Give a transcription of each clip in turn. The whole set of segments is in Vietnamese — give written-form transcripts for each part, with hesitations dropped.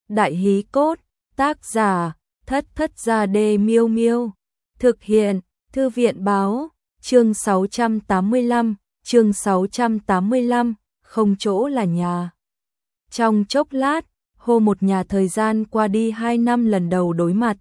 Đại hí cốt, tác giả, Thất Thất Gia Đê Miêu Miêu. Thực hiện, Thư viện báo, chương 685, chương 685, không chỗ là nhà. Trong chốc lát, một nhà thời gian qua đi 2 năm lần đầu đối mặt.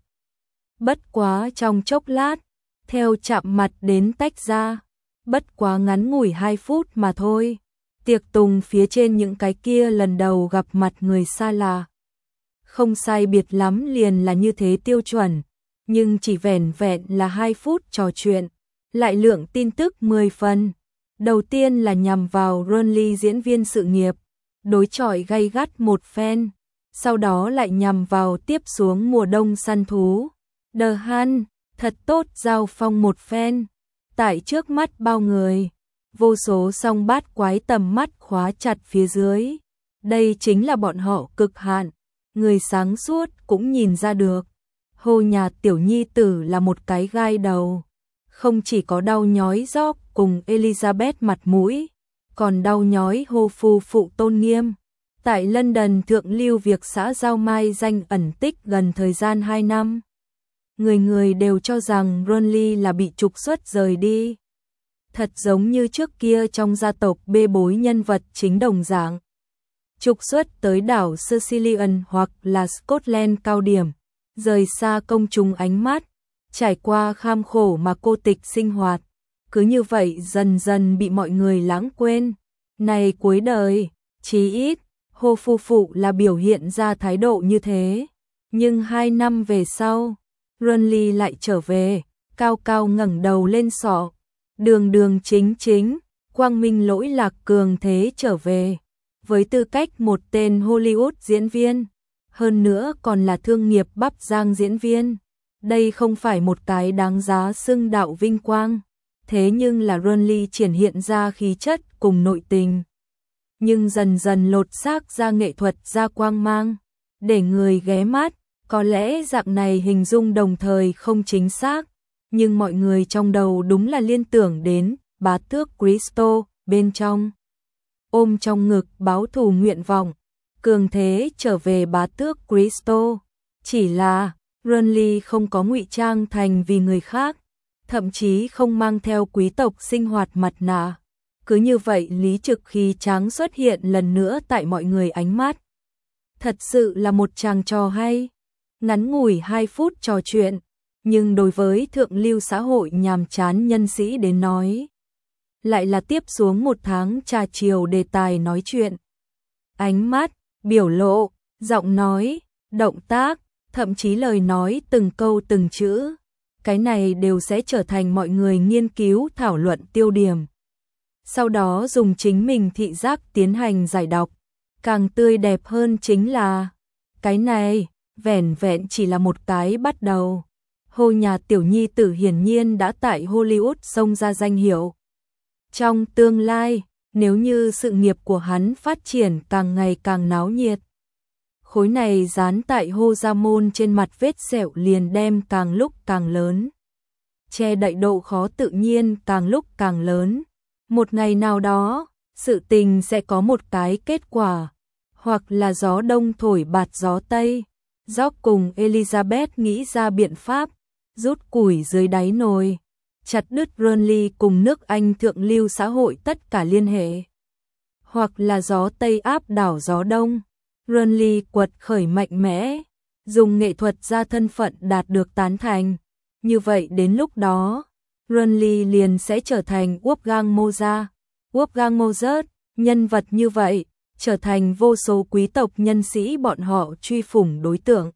Bất quá trong chốc lát, theo chạm mặt đến tách ra, bất quá ngắn ngủi 2 phút mà thôi. Tiệc tùng phía trên những cái kia lần đầu gặp mặt người xa lạ. Không sai biệt lắm liền là như thế tiêu chuẩn, nhưng chỉ vẻn vẹn là 2 phút trò chuyện, lại lượng tin tức 10 phần. Đầu tiên là nhằm vào Ronly diễn viên sự nghiệp, đối chọi gay gắt một phen, sau đó lại nhằm vào tiếp xuống mùa đông săn thú. The Hunt, thật tốt giao phong một phen, tại trước mắt bao người, vô số song bát quái tầm mắt khóa chặt phía dưới. Đây chính là bọn họ cực hạn, người sáng suốt cũng nhìn ra được. Hồ nhà tiểu nhi tử là một cái gai đầu, không chỉ có đau nhói George cùng Elizabeth mặt mũi, còn đau nhói Hồ phu phụ tôn nghiêm. Tại London thượng lưu việc xã giao mai danh ẩn tích gần thời gian 2 năm. Người người đều cho rằng Ronly là bị trục xuất rời đi. Thật giống như trước kia trong gia tộc bê bối nhân vật chính đồng dạng. Trục xuất tới đảo Sicilian hoặc là Scotland cao điểm, rời xa công chúng ánh mắt, trải qua kham khổ mà cô tịch sinh hoạt. Cứ như vậy dần dần bị mọi người lãng quên. Này cuối đời, chí ít, Hồ phu phụ là biểu hiện ra thái độ như thế. Nhưng 2 năm về sau, Ronly lại trở về, cao cao ngẩng đầu lên sọ, đường đường chính chính, quang minh lỗi lạc cường thế trở về. Với tư cách một tên Hollywood diễn viên, hơn nữa còn là thương nghiệp bắp rang diễn viên. Đây không phải một cái đáng giá xưng đạo vinh quang, thế nhưng là Ronly triển hiện ra khí chất cùng nội tình. Nhưng dần dần lột xác ra nghệ thuật ra quang mang, để người ghé mắt. Có lẽ dạng này hình dung đồng thời không chính xác, nhưng mọi người trong đầu đúng là liên tưởng đến bá tước Cristo bên trong. Ôm trong ngực báo thù nguyện vọng, cường thế trở về bá tước Cristo. Chỉ là Ronly không có ngụy trang thành vì người khác, thậm chí không mang theo quý tộc sinh hoạt mặt nạ. Cứ như vậy lý trực khí tráng xuất hiện lần nữa tại mọi người ánh mắt. Thật sự là một chàng trò hay. Ngắn ngủi 2 phút trò chuyện, nhưng đối với thượng lưu xã hội nhàm chán nhân sĩ đến nói, lại là tiếp xuống 1 tháng trà chiều đề tài nói chuyện. Ánh mắt, biểu lộ, giọng nói, động tác, thậm chí lời nói từng câu từng chữ, cái này đều sẽ trở thành mọi người nghiên cứu thảo luận tiêu điểm. Sau đó dùng chính mình thị giác tiến hành giải đọc. Càng tươi đẹp hơn chính là cái này vẻn vẹn chỉ là một cái bắt đầu. Hồ nhà tiểu nhi tử hiển nhiên đã tại Hollywood xông ra danh hiệu. Trong tương lai, nếu như sự nghiệp của hắn phát triển càng ngày càng náo nhiệt, khối này dán tại hô gia môn trên mặt vết sẹo liền đem càng lúc càng lớn. Che đậy độ khó tự nhiên càng lúc càng lớn. Một ngày nào đó, sự tình sẽ có một cái kết quả, hoặc là gió đông thổi bạt gió tây. George cùng Elizabeth nghĩ ra biện pháp, rút củi dưới đáy nồi, chặt đứt Ronly cùng nước Anh thượng lưu xã hội tất cả liên hệ. Hoặc là gió tây áp đảo gió đông, Ronly quật khởi mạnh mẽ, dùng nghệ thuật ra thân phận đạt được tán thành. Như vậy đến lúc đó, Ronly liền sẽ trở thành Wolfgang Mozart. Wolfgang Mozart, nhân vật như vậy, trở thành vô số quý tộc nhân sĩ bọn họ truy phủng đối tượng.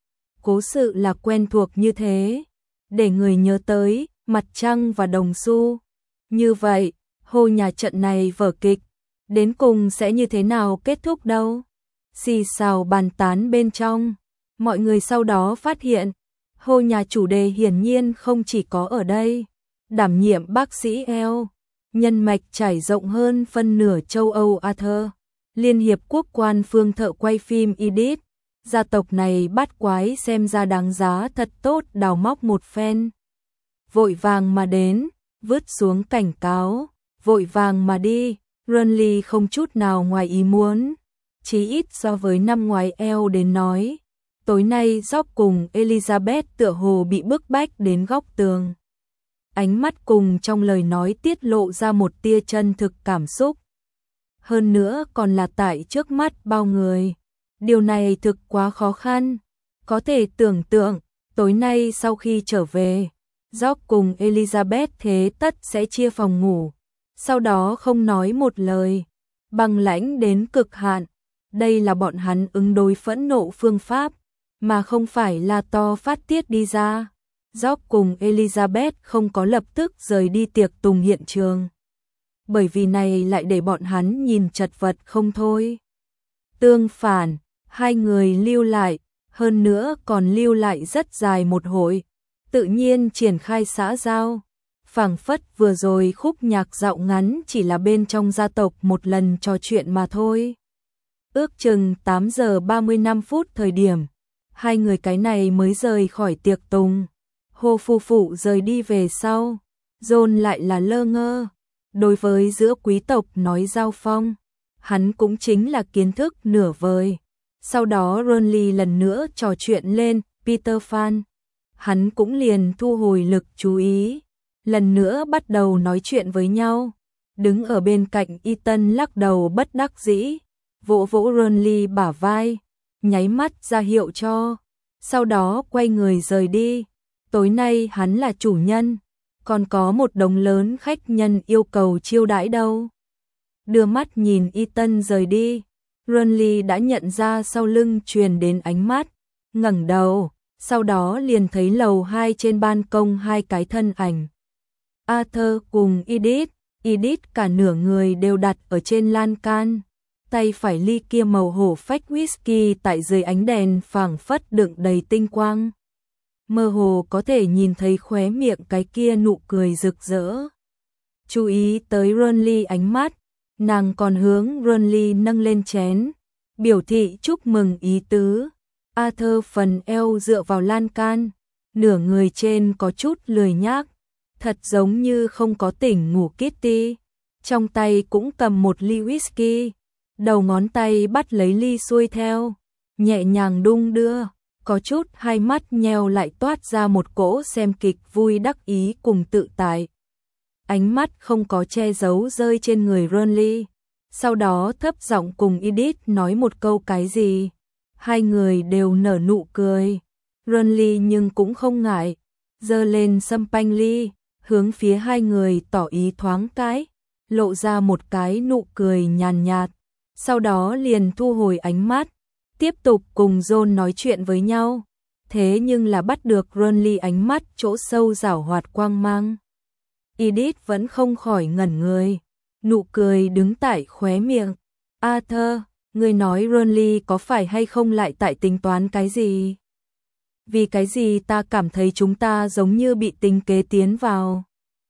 Cố sự là quen thuộc như thế, để người nhớ tới mặt trăng và đồng xu. Như vậy, Hồ nhà trận này vở kịch, đến cùng sẽ như thế nào kết thúc đâu? Xì xào bàn tán bên trong, mọi người sau đó phát hiện, Hồ nhà chủ đề hiển nhiên không chỉ có ở đây. Đảm nhiệm bác sĩ L, nhân mạch trải rộng hơn phân nửa châu Âu Arthur, Liên hiệp quốc quan phương thợ quay phim Edith, gia tộc này bắt quái xem ra đáng giá thật tốt đào móc một phen. Vội vàng mà đến, vứt xuống cảnh cáo, vội vàng mà đi, Ronly không chút nào ngoài ý muốn. chí ít so với năm ngoái eo đến nói. Tối nay Job cùng Elizabeth tựa hồ bị bức bách đến góc tường. Ánh mắt cùng trong lời nói tiết lộ ra một tia chân thực cảm xúc. Hơn nữa còn là tại trước mắt bao người. Điều này thực quá khó khăn. Có thể tưởng tượng, tối nay sau khi trở về, Job cùng Elizabeth thế tất sẽ chia phòng ngủ. Sau đó không nói một lời, băng lãnh đến cực hạn. Đây là bọn hắn ứng đối phẫn nộ phương pháp, mà không phải là to phát tiết đi ra. Job cùng Elizabeth không có lập tức rời đi tiệc tùng hiện trường. Bởi vì này lại để bọn hắn nhìn chật vật không thôi. Tương phản, hai người lưu lại, hơn nữa còn lưu lại rất dài một hồi. Tự nhiên triển khai xã giao. Phảng phất vừa rồi khúc nhạc dạo ngắn chỉ là bên trong gia tộc một lần trò chuyện mà thôi. Ước chừng 8 giờ 35 phút thời điểm, hai người cái này mới rời khỏi tiệc tùng. Hồ phu phụ rời đi về sau, John lại là lơ ngơ. Đối với giữa quý tộc nói giao phong, hắn cũng chính là kiến thức nửa vời. Sau đó Ronly lần nữa trò chuyện lên Peter Pan. Hắn cũng liền thu hồi lực chú ý, lần nữa bắt đầu nói chuyện với nhau. Đứng ở bên cạnh Ethan lắc đầu bất đắc dĩ, vỗ vỗ Ronly bả vai, nháy mắt ra hiệu cho. Sau đó quay người rời đi. Tối nay hắn là chủ nhân, còn có một đống lớn khách nhân yêu cầu chiêu đãi đâu. Đưa mắt nhìn Ethan rời đi, Ronly đã nhận ra sau lưng truyền đến ánh mắt, ngẩng đầu, sau đó liền thấy lầu 2 trên ban công hai cái thân ảnh. Arthur cùng Edith, Edith cả nửa người đều đặt ở trên lan can, tay phải ly kia màu hổ phách whisky tại dưới ánh đèn phảng phất đựng đầy tinh quang. Mơ hồ có thể nhìn thấy khóe miệng cái kia nụ cười rực rỡ. Chú ý tới Ronly ánh mắt, nàng còn hướng Ronly nâng lên chén, biểu thị chúc mừng ý tứ. Arthur phần eo dựa vào lan can, nửa người trên có chút lười nhác, thật giống như không có tỉnh ngủ Kitty. Trong tay cũng cầm một ly whisky, đầu ngón tay bắt lấy ly xuôi theo, nhẹ nhàng đung đưa, có chút hai mắt nheo lại toát ra một cỗ xem kịch vui đắc ý cùng tự tại. Ánh mắt không có che giấu rơi trên người Ronly, sau đó thấp giọng cùng Edith nói một câu cái gì. Hai người đều nở nụ cười. Ronly nhưng cũng không ngại, giơ lên champagne ly, hướng phía hai người tỏ ý thoáng cái, lộ ra một cái nụ cười nhàn nhạt. Sau đó liền thu hồi ánh mắt, tiếp tục cùng John nói chuyện với nhau. Thế nhưng là bắt được Ronly ánh mắt chỗ sâu giảo hoạt quang mang. Edith vẫn không khỏi ngẩn người, nụ cười đứng tại khóe miệng. Arthur, ngươi nói Ronly có phải hay không lại tại tính toán cái gì? Vì cái gì ta cảm thấy chúng ta giống như bị tính kế tiến vào.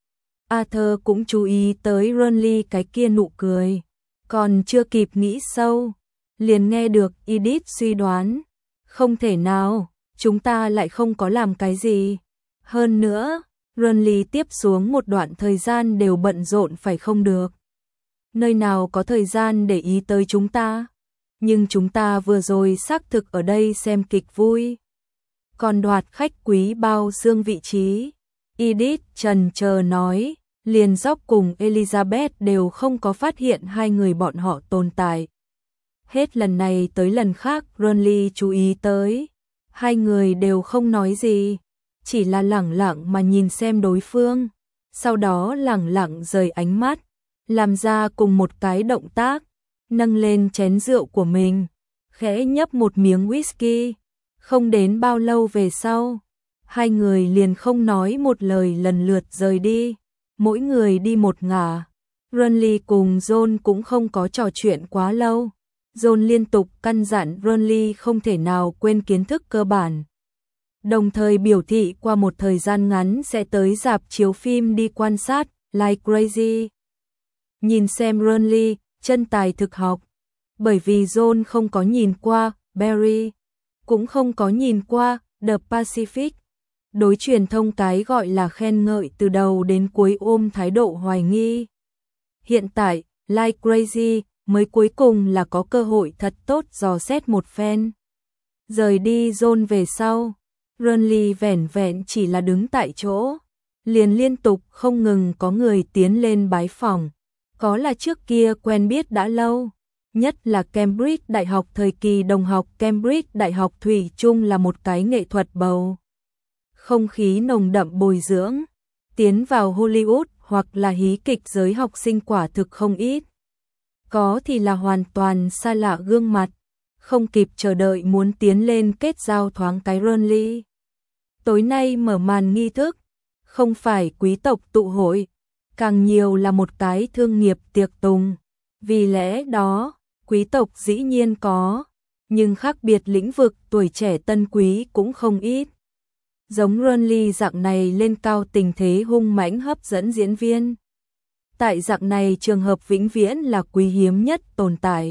Arthur cũng chú ý tới Ronly cái kia nụ cười, còn chưa kịp nghĩ sâu, liền nghe được Edith suy đoán. Không thể nào, chúng ta lại không có làm cái gì. Hơn nữa, Ronly tiếp xuống một đoạn thời gian đều bận rộn phải không được. Nơi nào có thời gian để ý tới chúng ta. Nhưng chúng ta vừa rồi xác thực ở đây xem kịch vui. Còn đoạt khách quý bao xương vị trí. Edith trần chờ nói, liền Job cùng Elizabeth đều không có phát hiện hai người bọn họ tồn tại. Hết lần này tới lần khác Ronly chú ý tới. Hai người đều không nói gì, chỉ là lẳng lặng mà nhìn xem đối phương. Sau đó lẳng lặng rời ánh mắt, làm ra cùng một cái động tác, nâng lên chén rượu của mình, khẽ nhấp một miếng whisky. Không đến bao lâu về sau, hai người liền không nói một lời lần lượt rời đi, mỗi người đi một ngả. Ronly cùng John cũng không có trò chuyện quá lâu. John liên tục căn dặn Ronly không thể nào quên kiến thức cơ bản, đồng thời biểu thị qua một thời gian ngắn sẽ tới rạp chiếu phim đi quan sát Like Crazy. Nhìn xem Ronly, chân tài thực học, bởi vì John không có nhìn qua Barry, cũng không có nhìn qua The Pacific. Đối truyền thông cái gọi là khen ngợi từ đầu đến cuối ôm thái độ hoài nghi. Hiện tại, Like Crazy mới cuối cùng là có cơ hội thật tốt dò xét một phen. Rời đi John về sau, Renly vẻn vẹn chỉ là đứng tại chỗ, liền liên tục không ngừng có người tiến lên bái phỏng, có là trước kia quen biết đã lâu, nhất là Cambridge Đại học thời kỳ đồng học Cambridge Đại học thủy chung là một cái nghệ thuật bầu. Không khí nồng đậm bồi dưỡng, tiến vào Hollywood hoặc là hí kịch giới học sinh quả thực không ít. Có thì là hoàn toàn xa lạ gương mặt, không kịp chờ đợi muốn tiến lên kết giao thoáng cái Renly. Tối nay mở màn nghi thức, không phải quý tộc tụ hội, càng nhiều là một cái thương nghiệp tiệc tùng. Vì lẽ đó, quý tộc dĩ nhiên có, nhưng khác biệt lĩnh vực tuổi trẻ tân quý cũng không ít. Giống Renly dạng này lên cao tình thế hung mãnh hấp dẫn diễn viên. Tại dạng này trường hợp vĩnh viễn là quý hiếm nhất tồn tại.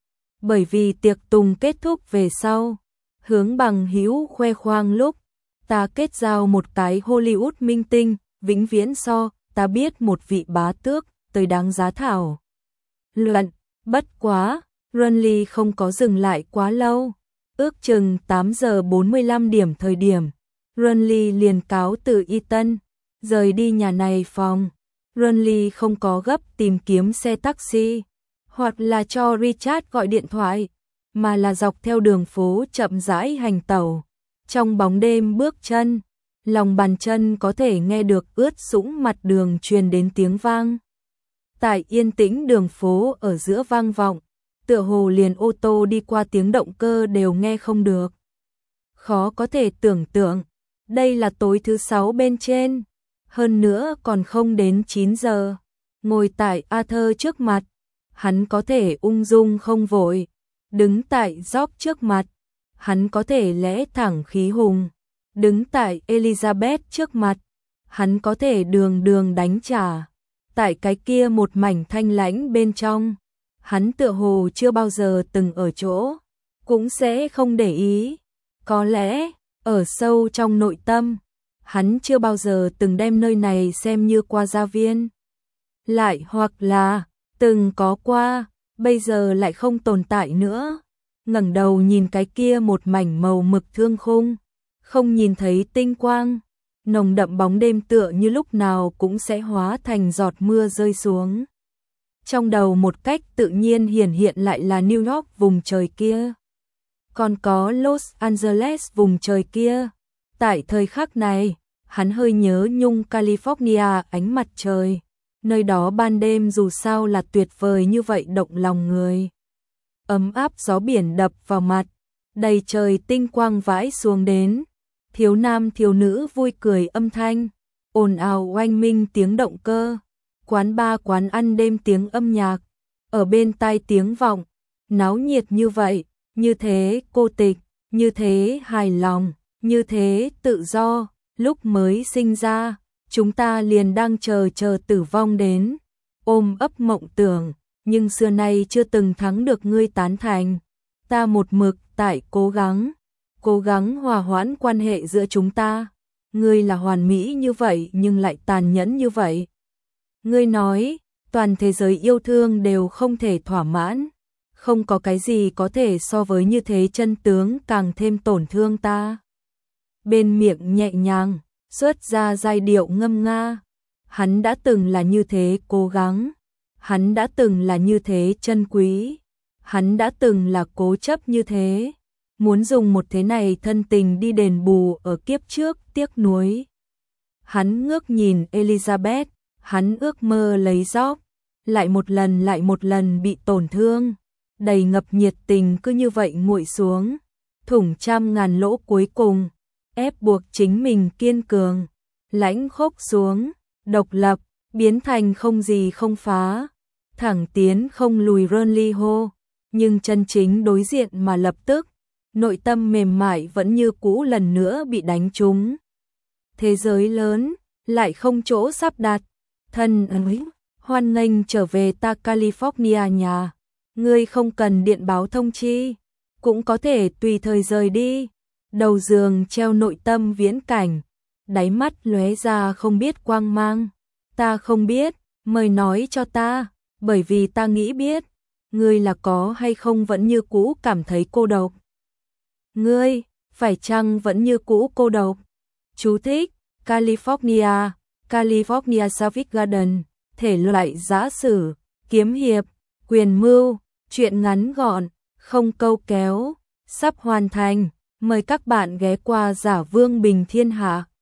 Bởi vì tiệc tùng kết thúc về sau, hướng bằng hữu khoe khoang lúc, ta kết giao một cái Hollywood minh tinh, vĩnh viễn so, ta biết một vị bá tước, tới đáng giá thảo luận. Bất quá, Renly không có dừng lại quá lâu, ước chừng 8 giờ 45 điểm thời điểm, Renly liền cáo từ Eton, rời đi nhà này phòng. Renly không có gấp tìm kiếm xe taxi, hoặc là cho Richard gọi điện thoại, mà là dọc theo đường phố chậm rãi hành tẩu. Trong bóng đêm bước chân, lòng bàn chân có thể nghe được ướt sũng mặt đường truyền đến tiếng vang. Tại yên tĩnh đường phố ở giữa vang vọng, tựa hồ liền ô tô đi qua tiếng động cơ đều nghe không được. Khó có thể tưởng tượng, đây là tối thứ 6 bên trên, hơn nữa còn không đến 9 giờ. Ngồi tại Arthur trước mặt, hắn có thể ung dung không vội, đứng tại George trước mặt, hắn có thể lẽ thẳng khí hùng, đứng tại Elizabeth trước mặt, hắn có thể đường đường đánh trả. Tại cái kia một mảnh thanh lãnh bên trong, hắn tựa hồ chưa bao giờ từng ở chỗ, cũng sẽ không để ý. Có lẽ, ở sâu trong nội tâm, hắn chưa bao giờ từng đem nơi này xem như qua gia viên. Lại hoặc là, từng có qua, bây giờ lại không tồn tại nữa. Ngẩng đầu nhìn cái kia một mảnh màu mực thương khung, không nhìn thấy tinh quang, nồng đậm bóng đêm tựa như lúc nào cũng sẽ hóa thành giọt mưa rơi xuống. Trong đầu một cách tự nhiên hiển hiện lại là New York vùng trời kia, còn có Los Angeles vùng trời kia. Tại thời khắc này, hắn hơi nhớ nhung California ánh mặt trời, nơi đó ban đêm dù sao là tuyệt vời như vậy động lòng người. Ấm áp gió biển đập vào mặt, đầy trời tinh quang vãi xuống đến, thiếu nam thiếu nữ vui cười âm thanh, ồn ào oanh minh tiếng động cơ, quán bar quán ăn đêm tiếng âm nhạc, ở bên tai tiếng vọng, náo nhiệt như vậy, như thế cô tịch, như thế hài lòng, như thế tự do. Lúc mới sinh ra, chúng ta liền đang chờ tử vong đến, ôm ấp mộng tưởng, nhưng xưa nay chưa từng thắng được ngươi tán thành. Ta một mực tại cố gắng hòa hoãn quan hệ giữa chúng ta. Ngươi là hoàn mỹ như vậy nhưng lại tàn nhẫn như vậy. Ngươi nói, toàn thế giới yêu thương đều không thể thỏa mãn, không có cái gì có thể so với như thế, chân tướng càng thêm tổn thương ta. Bên miệng nhẹ nhàng, xuất ra giai điệu ngâm nga. Hắn đã từng là như thế cố gắng, hắn đã từng là như thế chân quý, hắn đã từng là cố chấp như thế, muốn dùng một thế này thân tình đi đền bù ở kiếp trước tiếc nuối. Hắn ngước nhìn Elizabeth, hắn ước mơ lấy George, lại một lần bị tổn thương, đầy ngập nhiệt tình cứ như vậy nguội xuống, thủng trăm ngàn lỗ cuối cùng, ép buộc chính mình kiên cường, lãnh khốc xuống, độc lập, biến thành không gì không phá, thẳng tiến không lùi Renly hô, nhưng chân chính đối diện mà lập tức, nội tâm mềm mại vẫn như cũ lần nữa bị đánh trúng. Thế giới lớn, lại không chỗ sắp đặt, thân ơi, hoan nghênh trở về ta California nhà, ngươi không cần điện báo thông chi, cũng có thể tùy thời rời đi. Đầu giường treo nội tâm viễn cảnh, đáy mắt lóe ra không biết quang mang. Ta không biết, mời nói cho ta, bởi vì ta nghĩ biết. ngươi là có hay không vẫn như cũ cảm thấy cô độc? Ngươi, phải chăng vẫn như cũ cô độc? Chú thích: California, California Savage Garden, thể loại giã sử, kiếm hiệp, quyền mưu, truyện ngắn gọn, không câu kéo, sắp hoàn thành. Mời các bạn ghé qua Giả Vương Bình Thiên Hạ.